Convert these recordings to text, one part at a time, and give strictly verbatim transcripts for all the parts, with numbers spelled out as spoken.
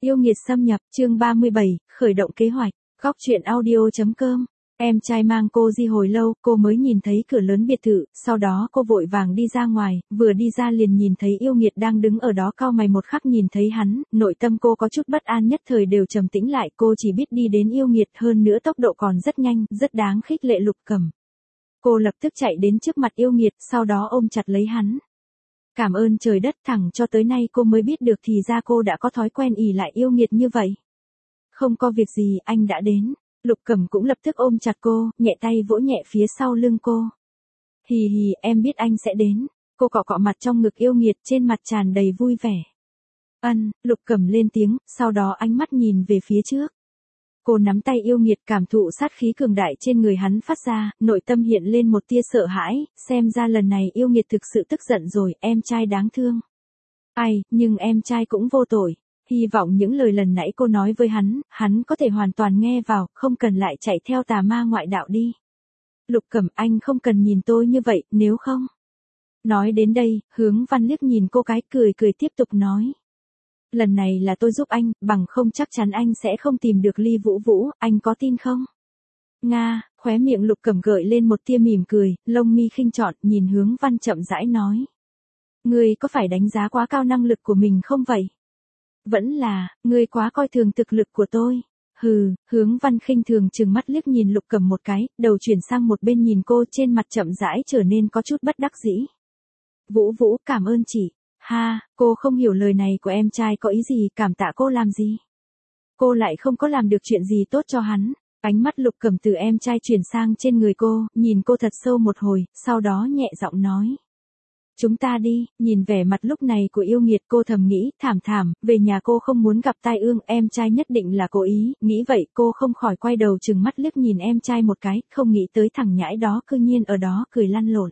Yêu nghiệt xâm nhập, chương ba mươi bảy, khởi động kế hoạch, góc truyện audio.com. Em trai mang cô đi hồi lâu, cô mới nhìn thấy cửa lớn biệt thự, sau đó cô vội vàng đi ra ngoài, vừa đi ra liền nhìn thấy yêu nghiệt đang đứng ở đó, cau mày một khắc nhìn thấy hắn, nội tâm cô có chút bất an nhất thời đều trầm tĩnh lại, cô chỉ biết đi đến yêu nghiệt, hơn nữa tốc độ còn rất nhanh, rất đáng khích lệ. Lục Cẩm. Cô lập tức chạy đến trước mặt yêu nghiệt, sau đó ôm chặt lấy hắn. Cảm ơn trời đất, thẳng cho tới nay cô mới biết được thì ra cô đã có thói quen ỷ lại yêu nghiệt như vậy. Không có việc gì, anh đã đến. Lục Cẩm cũng lập tức ôm chặt cô, nhẹ tay vỗ nhẹ phía sau lưng cô. Hì hì, em biết anh sẽ đến. Cô cọ cọ mặt trong ngực yêu nghiệt, trên mặt tràn đầy vui vẻ. Ân, Lục Cẩm lên tiếng, sau đó ánh mắt nhìn về phía trước. Cô nắm tay yêu nghiệt, cảm thụ sát khí cường đại trên người hắn phát ra, nội tâm hiện lên một tia sợ hãi, xem ra lần này yêu nghiệt thực sự tức giận rồi, em trai đáng thương. Ai, nhưng em trai cũng vô tội. Hy vọng những lời lần nãy cô nói với hắn, hắn có thể hoàn toàn nghe vào, không cần lại chạy theo tà ma ngoại đạo đi. Lục Cẩm, anh không cần nhìn tôi như vậy, nếu không. Nói đến đây, Hướng Văn liếc nhìn cô cái, cười cười tiếp tục nói. Lần này là tôi giúp anh, bằng không chắc chắn anh sẽ không tìm được Ly Vũ Vũ, anh có tin không? Nga, khóe miệng Lục Cẩm gợi lên một tia mỉm cười, lông mi khinh trọn, nhìn Hướng Văn chậm rãi nói. Ngươi có phải đánh giá quá cao năng lực của mình không vậy? Vẫn là, ngươi quá coi thường thực lực của tôi. Hừ, Hướng Văn khinh thường trừng mắt liếc nhìn Lục Cẩm một cái, đầu chuyển sang một bên nhìn cô, trên mặt chậm rãi trở nên có chút bất đắc dĩ. Vũ Vũ, cảm ơn chị. Ha, cô không hiểu lời này của em trai có ý gì, cảm tạ cô làm gì? Cô lại không có làm được chuyện gì tốt cho hắn. Ánh mắt Lục Cẩm từ em trai chuyển sang trên người cô, nhìn cô thật sâu một hồi, sau đó nhẹ giọng nói. Chúng ta đi, nhìn vẻ mặt lúc này của yêu nghiệt cô thầm nghĩ, thảm thảm, về nhà cô không muốn gặp tai ương, em trai nhất định là cố ý, nghĩ vậy cô không khỏi quay đầu trừng mắt liếc nhìn em trai một cái, không nghĩ tới thằng nhãi đó cư nhiên ở đó cười lăn lộn.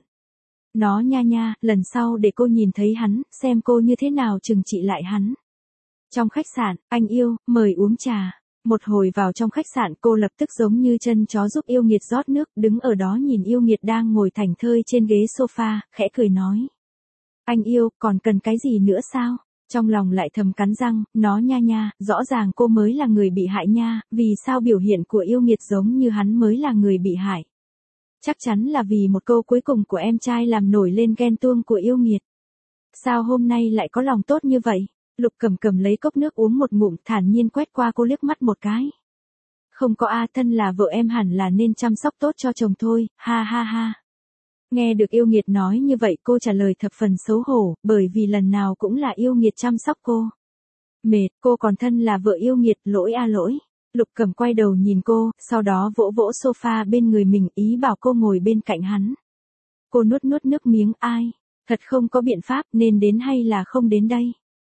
Nó nha nha, lần sau để cô nhìn thấy hắn, xem cô như thế nào trừng trị lại hắn. Trong khách sạn, anh yêu, mời uống trà. Một hồi vào trong khách sạn cô lập tức giống như chân chó giúp yêu nghiệt rót nước, đứng ở đó nhìn yêu nghiệt đang ngồi thảnh thơi trên ghế sofa, khẽ cười nói. Anh yêu, còn cần cái gì nữa sao? Trong lòng lại thầm cắn răng, nó nha nha, rõ ràng cô mới là người bị hại nha, vì sao biểu hiện của yêu nghiệt giống như hắn mới là người bị hại? Chắc chắn là vì một câu cuối cùng của em trai làm nổi lên ghen tuông của yêu nghiệt. Sao hôm nay lại có lòng tốt như vậy? Lục Cẩm cầm lấy cốc nước uống một ngụm, thản nhiên quét qua cô liếc mắt một cái. Không có a, thân là vợ em hẳn là nên chăm sóc tốt cho chồng thôi, ha ha ha. Nghe được yêu nghiệt nói như vậy cô trả lời thập phần xấu hổ, bởi vì lần nào cũng là yêu nghiệt chăm sóc cô. Mệt, cô còn thân là vợ yêu nghiệt, lỗi a lỗi. Lục Cẩm quay đầu nhìn cô, sau đó vỗ vỗ sofa bên người mình, ý bảo cô ngồi bên cạnh hắn. Cô nuốt nuốt nước miếng, ai? Thật không có biện pháp, nên đến hay là không đến đây?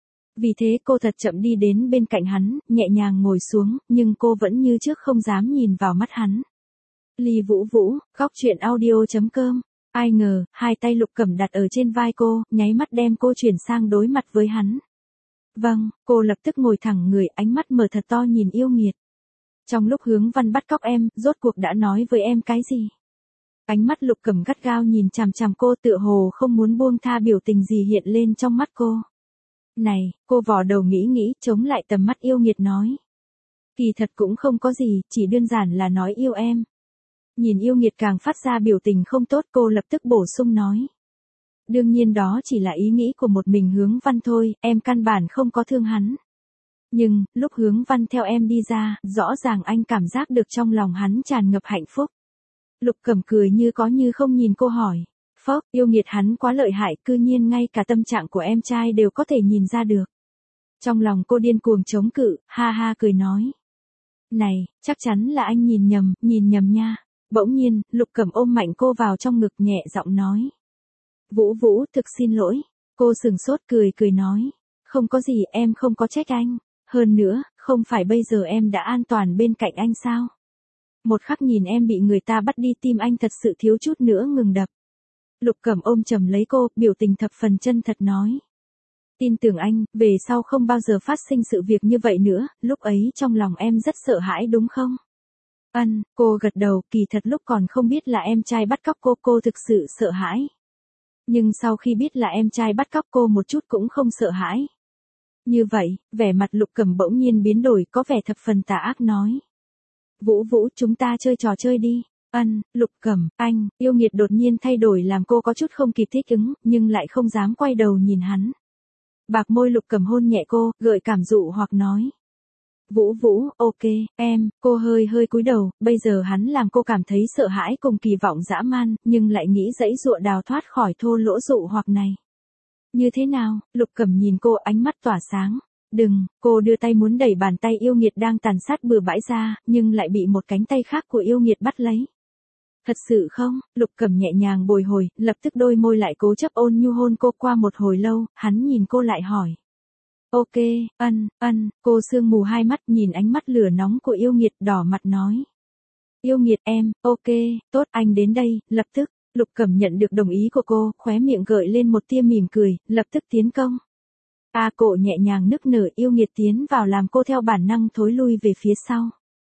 Vì thế cô thật chậm đi đến bên cạnh hắn, nhẹ nhàng ngồi xuống, nhưng cô vẫn như trước không dám nhìn vào mắt hắn. Ly Vũ Vũ, góc truyện audio.com. Ai ngờ, hai tay Lục Cẩm đặt ở trên vai cô, nháy mắt đem cô chuyển sang đối mặt với hắn. Vâng, cô lập tức ngồi thẳng người, ánh mắt mở thật to nhìn yêu nghiệt. Trong lúc Hướng Văn bắt cóc em, rốt cuộc đã nói với em cái gì? Ánh mắt Lục Cẩm gắt gao nhìn chằm chằm cô, tựa hồ không muốn buông tha biểu tình gì hiện lên trong mắt cô. Này, cô vò đầu nghĩ nghĩ, chống lại tầm mắt yêu nghiệt nói. Kỳ thật cũng không có gì, chỉ đơn giản là nói yêu em. Nhìn yêu nghiệt càng phát ra biểu tình không tốt, cô lập tức bổ sung nói. Đương nhiên đó chỉ là ý nghĩ của một mình Hướng Văn thôi, em căn bản không có thương hắn. Nhưng, lúc Hướng Văn theo em đi ra, rõ ràng anh cảm giác được trong lòng hắn tràn ngập hạnh phúc. Lục Cẩm cười như có như không nhìn cô hỏi. Phốc, yêu nghiệt hắn quá lợi hại, cư nhiên ngay cả tâm trạng của em trai đều có thể nhìn ra được. Trong lòng cô điên cuồng chống cự, ha ha cười nói. Này, chắc chắn là anh nhìn nhầm, nhìn nhầm nha. Bỗng nhiên, Lục Cẩm ôm mạnh cô vào trong ngực nhẹ giọng nói. Vũ Vũ, thực xin lỗi. Cô sừng sốt cười cười nói. Không có gì, em không có trách anh. Hơn nữa, không phải bây giờ em đã an toàn bên cạnh anh sao? Một khắc nhìn em bị người ta bắt đi, tim anh thật sự thiếu chút nữa ngừng đập. Lục Cẩm ôm chầm lấy cô, biểu tình thập phần chân thật nói. Tin tưởng anh, về sau không bao giờ phát sinh sự việc như vậy nữa, lúc ấy trong lòng em rất sợ hãi đúng không? Ân, cô gật đầu, kỳ thật lúc còn không biết là em trai bắt cóc cô, cô thực sự sợ hãi. Nhưng sau khi biết là em trai bắt cóc cô một chút cũng không sợ hãi. Như vậy, vẻ mặt Lục Cẩm bỗng nhiên biến đổi, có vẻ thập phần tà ác nói. Vũ Vũ, chúng ta chơi trò chơi đi. Ân, Lục Cẩm, anh, yêu nghiệt đột nhiên thay đổi làm cô có chút không kịp thích ứng, nhưng lại không dám quay đầu nhìn hắn. Bạc môi Lục Cẩm hôn nhẹ cô, gợi cảm dụ hoặc nói. Vũ Vũ, ok, em, cô hơi hơi cúi đầu, bây giờ hắn làm cô cảm thấy sợ hãi cùng kỳ vọng dã man, nhưng lại nghĩ dãy dụa đào thoát khỏi thô lỗ dụ hoặc này. Như thế nào? Lục Cẩm nhìn cô, ánh mắt tỏa sáng. Đừng, cô đưa tay muốn đẩy bàn tay yêu nghiệt đang tàn sát bừa bãi ra, nhưng lại bị một cánh tay khác của yêu nghiệt bắt lấy. Thật sự không? Lục Cẩm nhẹ nhàng bồi hồi, lập tức đôi môi lại cố chấp ôn nhu hôn cô. Qua một hồi lâu, hắn nhìn cô lại hỏi. Ok, ân, ân, cô sương mù hai mắt nhìn ánh mắt lửa nóng của yêu nghiệt, đỏ mặt nói. Yêu nghiệt em, ok, tốt, anh đến đây, lập tức. Lục Cẩm nhận được đồng ý của cô, khóe miệng gợi lên một tia mỉm cười, lập tức tiến công. A à, cổ nhẹ nhàng nức nở, yêu nghiệt tiến vào làm cô theo bản năng thối lui về phía sau.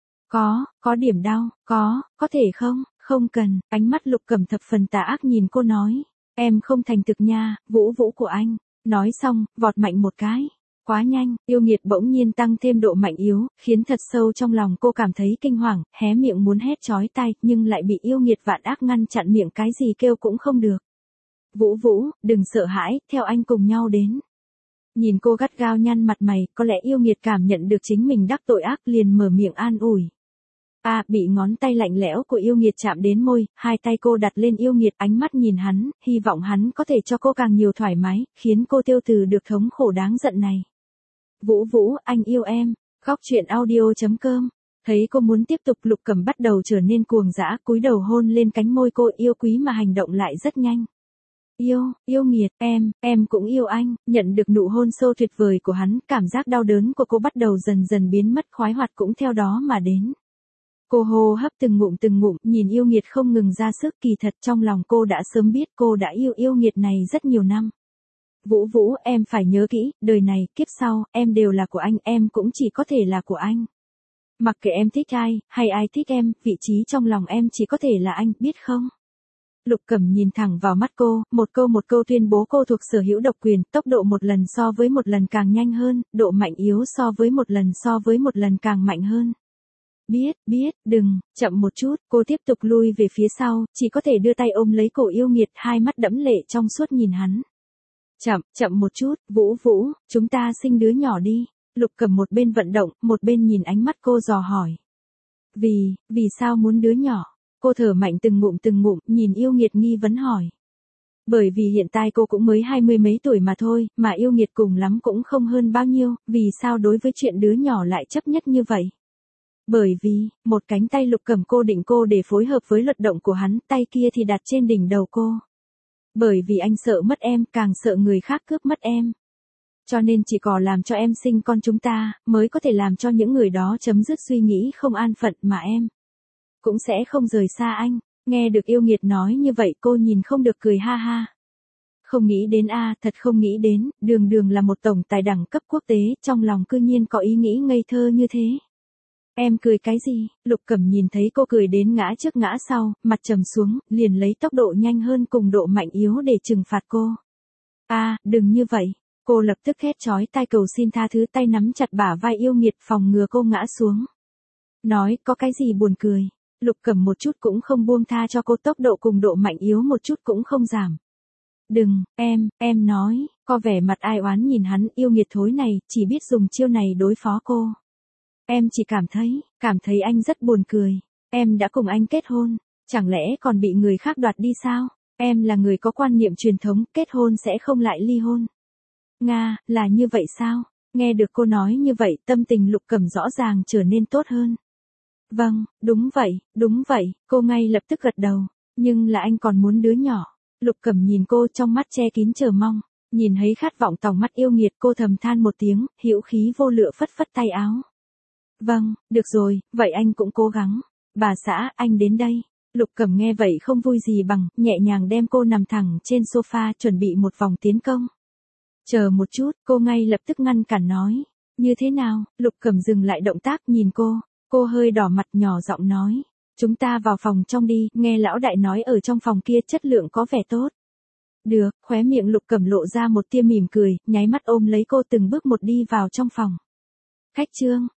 Có, có điểm đau, có, có thể không, không cần, ánh mắt Lục Cẩm thập phần tà ác nhìn cô nói. Em không thành thực nha, Vũ Vũ của anh. Nói xong, vọt mạnh một cái. Quá nhanh, yêu nghiệt bỗng nhiên tăng thêm độ mạnh yếu, khiến thật sâu trong lòng cô cảm thấy kinh hoàng, hé miệng muốn hét chói tai, nhưng lại bị yêu nghiệt vạn ác ngăn chặn miệng, cái gì kêu cũng không được. Vũ Vũ, đừng sợ hãi, theo anh cùng nhau đến. Nhìn cô gắt gao nhăn mặt mày, có lẽ yêu nghiệt cảm nhận được chính mình đắc tội ác, liền mở miệng an ủi. A, à, bị ngón tay lạnh lẽo của yêu nghiệt chạm đến môi, hai tay cô đặt lên yêu nghiệt, ánh mắt nhìn hắn, hy vọng hắn có thể cho cô càng nhiều thoải mái, khiến cô tiêu từ được thống khổ đáng giận này. Vũ Vũ, anh yêu em. Góc truyện audio chấm com. Thấy cô muốn tiếp tục, Lục Cẩm bắt đầu trở nên cuồng dã, cúi đầu hôn lên cánh môi cô, yêu quý mà hành động lại rất nhanh. Yêu, yêu nghiệt, em, em cũng yêu anh. Nhận được nụ hôn sâu tuyệt vời của hắn, cảm giác đau đớn của cô bắt đầu dần dần biến mất, khoái hoạt cũng theo đó mà đến. Cô hô hấp từng ngụm từng ngụm, nhìn yêu nghiệt không ngừng ra sức, kỳ thật trong lòng cô đã sớm biết cô đã yêu yêu nghiệt này rất nhiều năm. Vũ Vũ, em phải nhớ kỹ, đời này, kiếp sau, em đều là của anh, em cũng chỉ có thể là của anh. Mặc kệ em thích ai, hay ai thích em, vị trí trong lòng em chỉ có thể là anh, biết không? Lục Cẩm nhìn thẳng vào mắt cô, một câu một câu tuyên bố cô thuộc sở hữu độc quyền, tốc độ một lần so với một lần càng nhanh hơn, độ mạnh yếu so với một lần so với một lần càng mạnh hơn. Biết, biết, đừng, chậm một chút, cô tiếp tục lui về phía sau, chỉ có thể đưa tay ôm lấy cổ yêu nghiệt, hai mắt đẫm lệ trong suốt nhìn hắn. Chậm, chậm một chút, Vũ Vũ, chúng ta sinh đứa nhỏ đi. Lục Cẩm một bên vận động, một bên nhìn ánh mắt cô dò hỏi. Vì, vì sao muốn đứa nhỏ? Cô thở mạnh từng ngụm từng ngụm, nhìn yêu nghiệt nghi vấn hỏi. Bởi vì hiện tại cô cũng mới hai mươi mấy tuổi mà thôi, mà yêu nghiệt cùng lắm cũng không hơn bao nhiêu, vì sao đối với chuyện đứa nhỏ lại chấp nhất như vậy? Bởi vì, một cánh tay Lục Cẩm cô định cô để phối hợp với luật động của hắn, tay kia thì đặt trên đỉnh đầu cô. Bởi vì anh sợ mất em, càng sợ người khác cướp mất em. Cho nên chỉ có làm cho em sinh con chúng ta, mới có thể làm cho những người đó chấm dứt suy nghĩ không an phận, mà em cũng sẽ không rời xa anh. Nghe được yêu nghiệt nói như vậy, cô nhìn không được cười ha ha. Không nghĩ đến a, à, thật không nghĩ đến, đường đường là một tổng tài đẳng cấp quốc tế, trong lòng cư nhiên có ý nghĩ ngây thơ như thế. Em cười cái gì? Lục Cẩm nhìn thấy cô cười đến ngã trước ngã sau, mặt trầm xuống, liền lấy tốc độ nhanh hơn cùng độ mạnh yếu để trừng phạt cô. A, à, đừng như vậy. Cô lập tức hét chói tai cầu xin tha thứ, tay nắm chặt bả vai yêu nghiệt phòng ngừa cô ngã xuống. Nói, có cái gì buồn cười? Lục Cẩm một chút cũng không buông tha cho cô, tốc độ cùng độ mạnh yếu một chút cũng không giảm. Đừng, em, em nói, có vẻ mặt ai oán nhìn hắn, yêu nghiệt thối này, chỉ biết dùng chiêu này đối phó cô. Em chỉ cảm thấy, cảm thấy anh rất buồn cười. Em đã cùng anh kết hôn, chẳng lẽ còn bị người khác đoạt đi sao? Em là người có quan niệm truyền thống, kết hôn sẽ không lại ly hôn. Nga, là như vậy sao? Nghe được cô nói như vậy, tâm tình Lục Cẩm rõ ràng trở nên tốt hơn. Vâng, đúng vậy, đúng vậy, cô ngay lập tức gật đầu. Nhưng là anh còn muốn đứa nhỏ. Lục Cẩm nhìn cô trong mắt che kín chờ mong. Nhìn thấy khát vọng tòng mắt yêu nghiệt, cô thầm than một tiếng, hữu khí vô lựa phất phất tay áo. Vâng, được rồi, vậy anh cũng cố gắng. Bà xã, anh đến đây. Lục Cẩm nghe vậy không vui gì bằng, nhẹ nhàng đem cô nằm thẳng trên sofa, chuẩn bị một vòng tiến công. Chờ một chút, cô ngay lập tức ngăn cản nói. Như thế nào? Lục Cẩm dừng lại động tác, nhìn cô. Cô hơi đỏ mặt, nhỏ giọng nói. Chúng ta vào phòng trong đi, nghe lão đại nói ở trong phòng kia chất lượng có vẻ tốt. Được, khóe miệng Lục Cẩm lộ ra một tia mỉm cười, nháy mắt ôm lấy cô từng bước một đi vào trong phòng. Khách Trương,